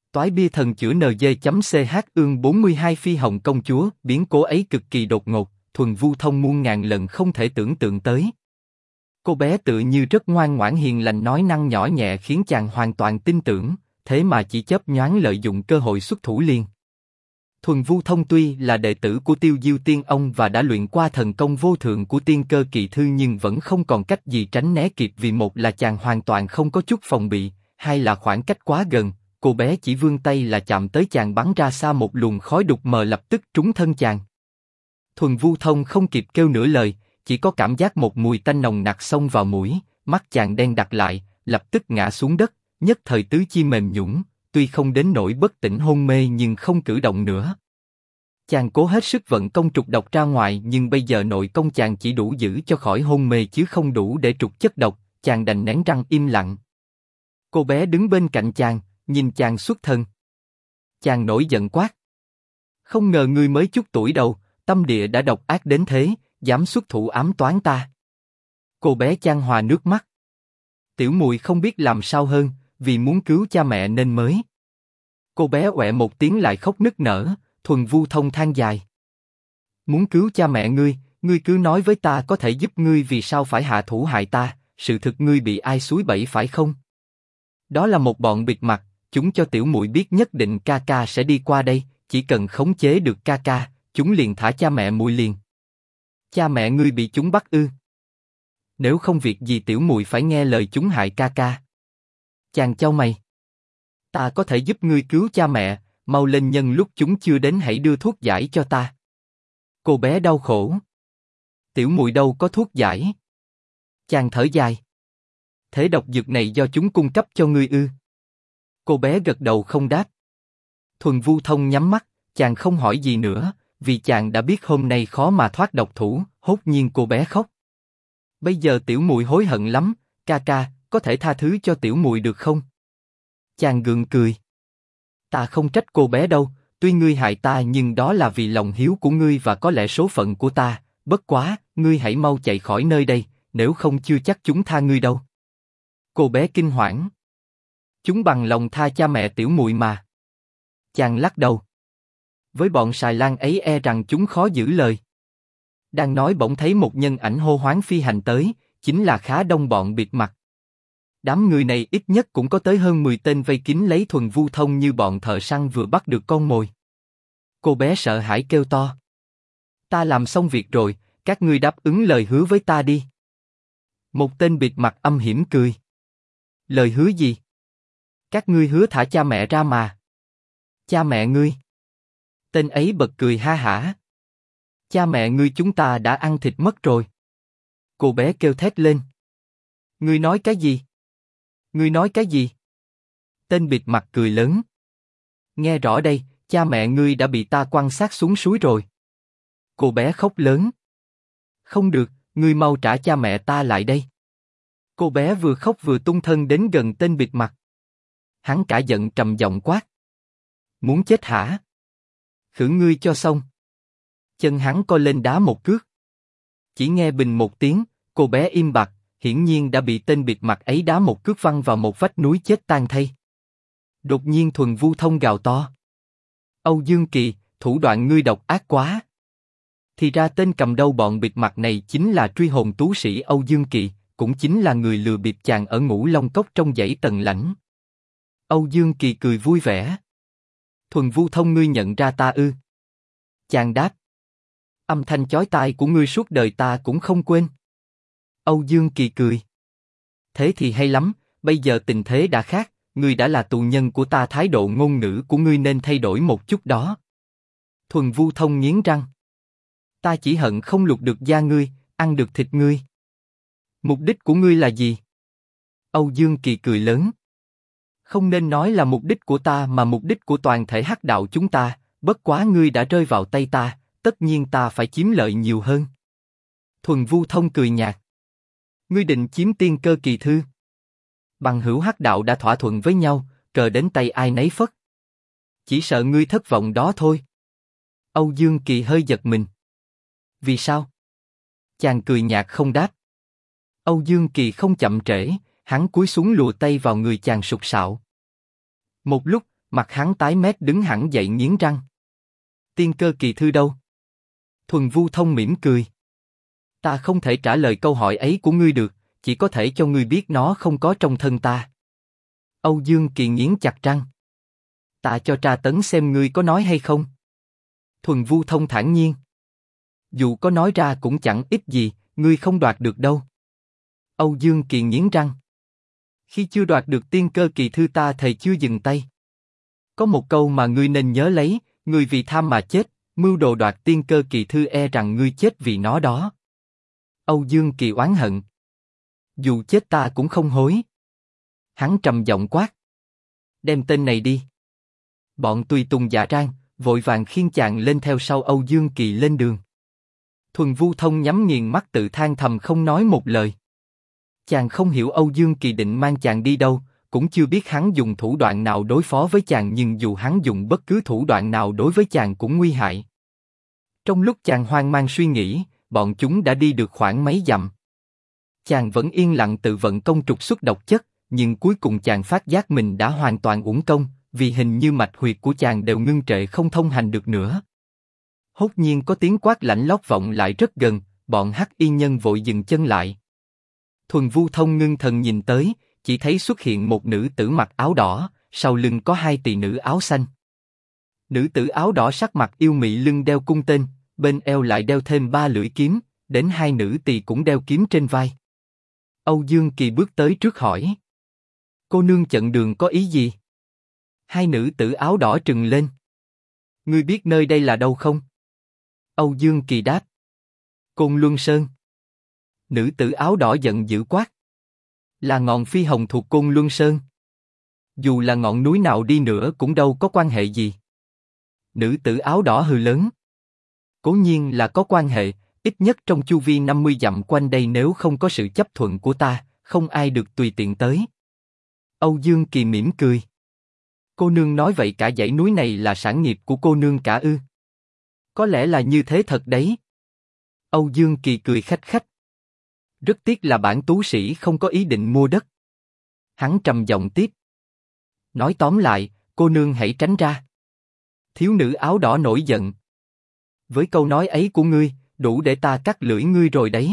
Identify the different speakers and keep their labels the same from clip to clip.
Speaker 1: Toái bia thần chữa NG.ch ương 42 phi hồng công chúa, biến cố ấy cực kỳ đột ngột, Thuần Vu Thông muôn ngàn lần không thể tưởng tượng tới. Cô bé tự như rất ngoan ngoãn hiền lành nói năng nhỏ nhẹ khiến chàng hoàn toàn tin tưởng, thế mà chỉ chớp nhoáng lợi dụng cơ hội xuất thủ liền. Thuần Vu Thông tuy là đệ tử của Tiêu Diêu Tiên Ông và đã luyện qua thần công vô thượng của Tiên Cơ Kỳ Thư nhưng vẫn không còn cách gì tránh né kịp vì một là chàng hoàn toàn không có chút phòng bị, hai là khoảng cách quá gần, cô bé chỉ vươn tay là chạm tới chàng bắn ra xa một luồng khói đục mờ lập tức trúng thân chàng. Thuần Vu Thông không kịp kêu nửa lời, chỉ có cảm giác một mùi tanh nồng nặc xông vào mũi, mắt chàng đen đặc lại, lập tức ngã xuống đất, nhất thời tứ chi mềm nhũn, tuy không đến nỗi bất tỉnh hôn mê nhưng không cử động nữa. Chàng cố hết sức vận công trục độc ra ngoài nhưng bây giờ nội công chàng chỉ đủ giữ cho khỏi hôn mê chứ không đủ để trục chất độc, chàng đành nén răng im lặng. Cô bé đứng bên cạnh chàng, nhìn chàng xuất thân. Chàng nổi giận quát. Không ngờ ngươi mới chút tuổi đầu, tâm địa đã độc ác đến thế, dám xuất thủ ám toán ta. Cô bé chan hòa nước mắt. Tiểu muội không biết làm sao hơn, vì muốn cứu cha mẹ nên mới. Cô bé ọe một tiếng lại khóc nức nở, Thuần Vu Thông than dài. Muốn cứu cha mẹ ngươi cứ nói với ta có thể giúp ngươi vì sao phải hạ thủ hại ta, sự thực ngươi bị ai xúi bẫy phải không? Đó là một bọn bịt mặt, chúng cho tiểu muội biết nhất định ca ca sẽ đi qua đây, chỉ cần khống chế được ca ca, chúng liền thả cha mẹ muội liền. Cha mẹ ngươi bị chúng bắt ư? Nếu không việc gì tiểu muội phải nghe lời chúng hại ca ca. Chàng chau mày. Ta có thể giúp ngươi cứu cha mẹ, mau lên nhân lúc chúng chưa đến hãy đưa thuốc giải cho ta. Cô bé đau khổ. Tiểu muội đâu có thuốc giải. Chàng thở dài. Thế độc dược này do chúng cung cấp cho ngươi ư? Cô bé gật đầu không đáp. Thuần Vu Thông nhắm mắt, chàng không hỏi gì nữa, vì chàng đã biết hôm nay khó mà thoát độc thủ. Hốt nhiên cô bé khóc. Bây giờ tiểu muội hối hận lắm, ca ca, có thể tha thứ cho tiểu muội được không? Chàng gượng cười. Ta không trách cô bé đâu, tuy ngươi hại ta nhưng đó là vì lòng hiếu của ngươi và có lẽ số phận của ta. Bất quá, ngươi hãy mau chạy khỏi nơi đây, nếu không chưa chắc chúng tha ngươi đâu. Cô bé kinh hoảng. Chúng bằng lòng tha cha mẹ tiểu muội mà. Chàng lắc đầu. Với bọn xài lang ấy e rằng chúng khó giữ lời. Đang nói bỗng thấy một nhân ảnh hô hoáng phi hành tới, chính là Khá Đông bọn bịt mặt. Đám người này ít nhất cũng có tới hơn 10 tên vây kín lấy Thuần Vu Thông như bọn thợ săn vừa bắt được con mồi. Cô bé sợ hãi kêu to. Ta làm xong việc rồi, các ngươi đáp ứng lời hứa với ta đi. Một tên bịt mặt âm hiểm cười. Lời hứa gì? Các ngươi hứa thả cha mẹ ra mà. Cha mẹ ngươi? Tên ấy bật cười ha hả. Cha mẹ ngươi chúng ta đã ăn thịt mất rồi. Cô bé kêu thét lên. Ngươi nói cái gì? Ngươi nói cái gì? Tên bịt mặt cười lớn. Nghe rõ đây, cha mẹ ngươi đã bị ta quăng xác xuống suối rồi. Cô bé khóc lớn. Không được, ngươi mau trả cha mẹ ta lại đây. Cô bé vừa khóc vừa tung thân đến gần tên bịt mặt. Hắn cả giận trầm giọng quát. Muốn chết hả? Khử ngươi cho xong. Chân hắn co lên đá một cước. Chỉ nghe bình một tiếng, cô bé im bặt, hiển nhiên đã bị tên bịt mặt ấy đá một cước văng vào một vách núi chết tan thay. Đột nhiên Thuần Vu Thông gào to. Âu Dương Kỳ, thủ đoạn ngươi độc ác quá. Thì ra tên cầm đầu bọn bịt mặt này chính là truy hồn tú sĩ Âu Dương Kỳ, cũng chính là người lừa bịp chàng ở Ngũ Long Cốc trong dãy Tần Lãnh. Âu Dương Kỳ cười vui vẻ. Thuần Vu Thông ngươi nhận ra ta ư? Chàng đáp. Âm thanh chói tai của ngươi suốt đời ta cũng không quên. Âu Dương Kỳ cười. Thế thì hay lắm, bây giờ tình thế đã khác, ngươi đã là tù nhân của ta, thái độ ngôn ngữ của ngươi nên thay đổi một chút đó. Thuần Vu Thông nghiến răng. Ta chỉ hận không lục được da ngươi, ăn được thịt ngươi. Mục đích của ngươi là gì? Âu Dương Kỳ cười lớn. Không nên nói là mục đích của ta mà mục đích của toàn thể hắc đạo chúng ta, bất quá ngươi đã rơi vào tay ta, tất nhiên ta phải chiếm lợi nhiều hơn. Thuần Vu Thông cười nhạt. Ngươi định chiếm Tiên Cơ Kỳ Thư. Bằng hữu hắc đạo đã thỏa thuận với nhau, cờ đến tay ai nấy phất. Chỉ sợ ngươi thất vọng đó thôi. Âu Dương Kỳ hơi giật mình. Vì sao? Chàng cười nhạt không đáp. Âu Dương Kỳ không chậm trễ, hắn cúi xuống lùa tay vào người chàng sục sạo. Một lúc, Mặt hắn tái mét đứng hẳn dậy nghiến răng. Tiên cơ kỳ thư đâu? Thuần Vu Thông mỉm cười. Ta không thể trả lời câu hỏi ấy của ngươi được, chỉ có thể cho ngươi biết nó không có trong thân ta. Âu Dương Kỳ nghiến chặt răng. Ta cho tra tấn xem ngươi có nói hay không. Thuần Vu Thông thản nhiên. Dù có nói ra cũng chẳng ích gì, ngươi không đoạt được đâu. Âu Dương Kỳ nghiến răng. Khi chưa đoạt được tiên cơ kỳ thư ta thề chưa dừng tay. Có một câu mà ngươi nên nhớ lấy, ngươi vì tham mà chết, mưu đồ đoạt tiên cơ kỳ thư e rằng ngươi chết vì nó đó. Âu Dương Kỳ oán hận. Dù chết ta cũng không hối. Hắn trầm giọng quát. Đem tên này đi. Bọn tùy tùng dạ rang, vội vàng khiêng chàng lên theo sau Âu Dương Kỳ lên đường. Thuần Vu Thông nhắm nghiền mắt tự than thầm không nói một lời. Chàng không hiểu Âu Dương Kỳ định mang chàng đi đâu, cũng chưa biết hắn dùng thủ đoạn nào đối phó với chàng, nhưng dù hắn dùng bất cứ thủ đoạn nào đối với chàng cũng nguy hại. Trong lúc chàng hoang mang suy nghĩ, bọn chúng đã đi được khoảng mấy dặm. Chàng vẫn yên lặng tự vận công trục xuất độc chất, nhưng cuối cùng chàng phát giác mình đã hoàn toàn uổng công, vì hình như mạch huyệt của chàng đều ngưng trệ không thông hành được nữa. Hốt nhiên có tiếng quát lạnh lót vọng lại rất gần, bọn Hắc Y nhân vội dừng chân lại. Thuần Vu Thông ngưng thần nhìn tới, chỉ thấy xuất hiện một nữ tử mặc áo đỏ, sau lưng có hai tỳ nữ áo xanh. Nữ tử áo đỏ sắc mặt yêu mị, lưng đeo cung tên, bên eo lại đeo thêm 3 lưỡi kiếm, đến hai nữ tỳ cũng đeo kiếm trên vai. Âu Dương Kỳ bước tới trước hỏi. Cô nương chặn đường có ý gì? Hai nữ tử áo đỏ trừng lên. Ngươi biết nơi đây là đâu không? Âu Dương Kỳ đáp. Côn Luân Sơn. Nữ tử áo đỏ giận dữ quát. Là ngọn phi hồng thuộc Côn Luân Sơn. Dù là ngọn núi nào đi nữa cũng đâu có quan hệ gì. Nữ tử áo đỏ hừ lớn. Cố nhiên là có quan hệ, ít nhất trong chu vi 50 dặm quanh đây nếu không có sự chấp thuận của ta, không ai được tùy tiện tới. Âu Dương Kỳ mỉm cười. Cô nương nói vậy cả dãy núi này là sản nghiệp của cô nương cả ư? Có lẽ là như thế thật đấy. Âu Dương Kỳ cười khách khách. Rất tiếc là bản tú sĩ không có ý định mua đất. Hắn trầm giọng tiếp. Nói tóm lại, cô nương hãy tránh ra. Thiếu nữ áo đỏ nổi giận. Với câu nói ấy của ngươi, đủ để ta cắt lưỡi ngươi rồi đấy.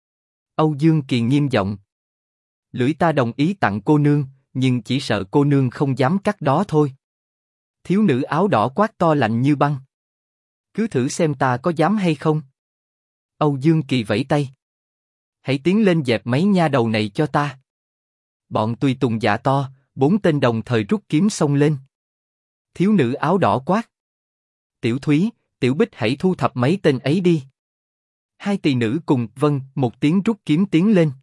Speaker 1: Âu Dương Kỳ nghiêm giọng. Lưỡi ta đồng ý tặng cô nương, nhưng chỉ sợ cô nương không dám cắt đó thôi. Thiếu nữ áo đỏ quát to lạnh như băng. Cứ thử xem ta có dám hay không. Âu Dương Kỳ vẫy tay. Hãy tiến lên dẹp mấy nha đầu này cho ta. Bọn tùy tùng dạ to, 4 tên đồng thời rút kiếm xông lên. Thiếu nữ áo đỏ quát. Tiểu Thúy, Tiểu Bích hãy thu thập mấy tên ấy đi. Hai tỳ nữ cùng vâng một tiếng rút kiếm tiến lên.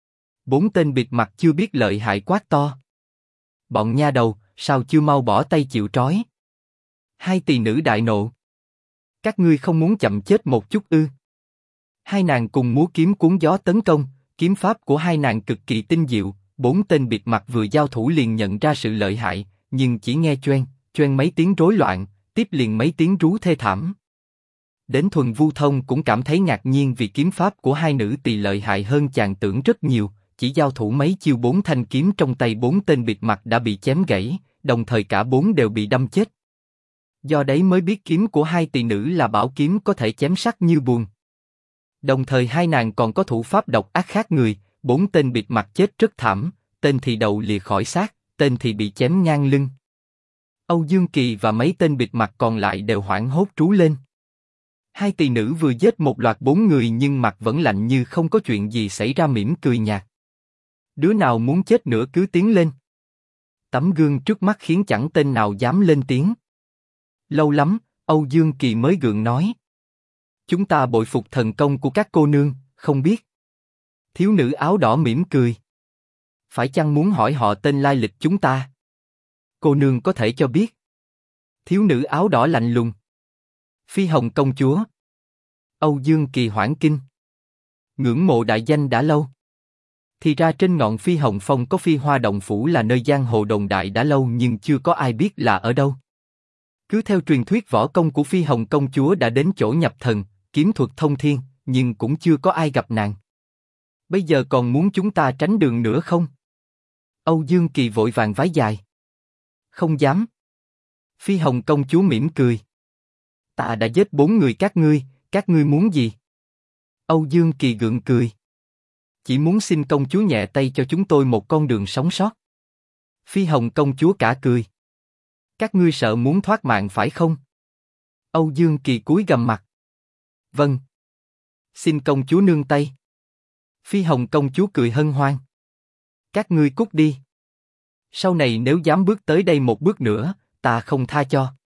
Speaker 1: 4 tên bịt mặt chưa biết lợi hại quát to. Bọn nha đầu, sao chưa mau bỏ tay chịu trói? Hai tỳ nữ đại nộ. Các ngươi không muốn chậm chết một chút ư? Hai nàng cùng múa kiếm cuốn gió tấn công, kiếm pháp của hai nàng cực kỳ tinh diệu. 4 tên bịt mặt vừa giao thủ liền nhận ra sự lợi hại, nhưng chỉ nghe choeng, choeng mấy tiếng rối loạn, tiếp liền mấy tiếng rú thê thảm. Đến Thuần Vu Thông cũng cảm thấy ngạc nhiên vì kiếm pháp của hai nữ tỳ lợi hại hơn chàng tưởng rất nhiều, chỉ giao thủ mấy chiêu 4 thanh kiếm trong tay 4 tên bịt mặt đã bị chém gãy, đồng thời cả 4 đều bị đâm chết. Do đấy mới biết kiếm của hai tỳ nữ là bảo kiếm có thể chém sắc như buồn. Đồng thời hai nàng còn có thủ pháp độc ác khác người, 4 tên bịt mặt chết rất thảm, tên thì đầu lìa khỏi xác, tên thì bị chém ngang lưng. Âu Dương Kỳ và mấy tên bịt mặt còn lại đều hoảng hốt trú lên. Hai tỳ nữ vừa giết một loạt 4 người nhưng mặt vẫn lạnh như không có chuyện gì xảy ra, mỉm cười nhạt. Đứa nào muốn chết nữa cứ tiến lên. Tấm gương trước mắt khiến chẳng tên nào dám lên tiếng. Lâu lắm, Âu Dương Kỳ mới gượng nói. Chúng ta bội phục thần công của các cô nương, không biết. Thiếu nữ áo đỏ mỉm cười. Phải chăng muốn hỏi họ tên lai lịch chúng ta? Cô nương có thể cho biết. Thiếu nữ áo đỏ lạnh lùng. Phi Hồng công chúa. Âu Dương Kỳ hoảng kinh. Ngưỡng mộ đại danh đã lâu. Thì ra trên ngọn Phi Hồng Phong có Phi Hoa Động Phủ là nơi giang hồ đồn đại đã lâu nhưng chưa có ai biết là ở đâu. Cứ theo truyền thuyết võ công của Phi Hồng công chúa đã đến chỗ nhập thần, kiếm thuật thông thiên, nhưng cũng chưa có ai gặp nàng. Bây giờ còn muốn chúng ta tránh đường nữa không? Âu Dương Kỳ vội vàng vái dài. Không dám. Phi Hồng công chúa mỉm cười. Ta đã giết 4 người các ngươi muốn gì? Âu Dương Kỳ gượng cười. Chỉ muốn xin công chúa nhẹ tay cho chúng tôi một con đường sống sót. Phi Hồng công chúa cả cười. Các ngươi sợ muốn thoát mạng phải không? Âu Dương Kỳ cúi gằm mặt. Vâng. Xin công chúa nương tay. Phi Hồng công chúa cười hân hoan. Các ngươi cút đi. Sau này nếu dám bước tới đây một bước nữa, ta không tha cho.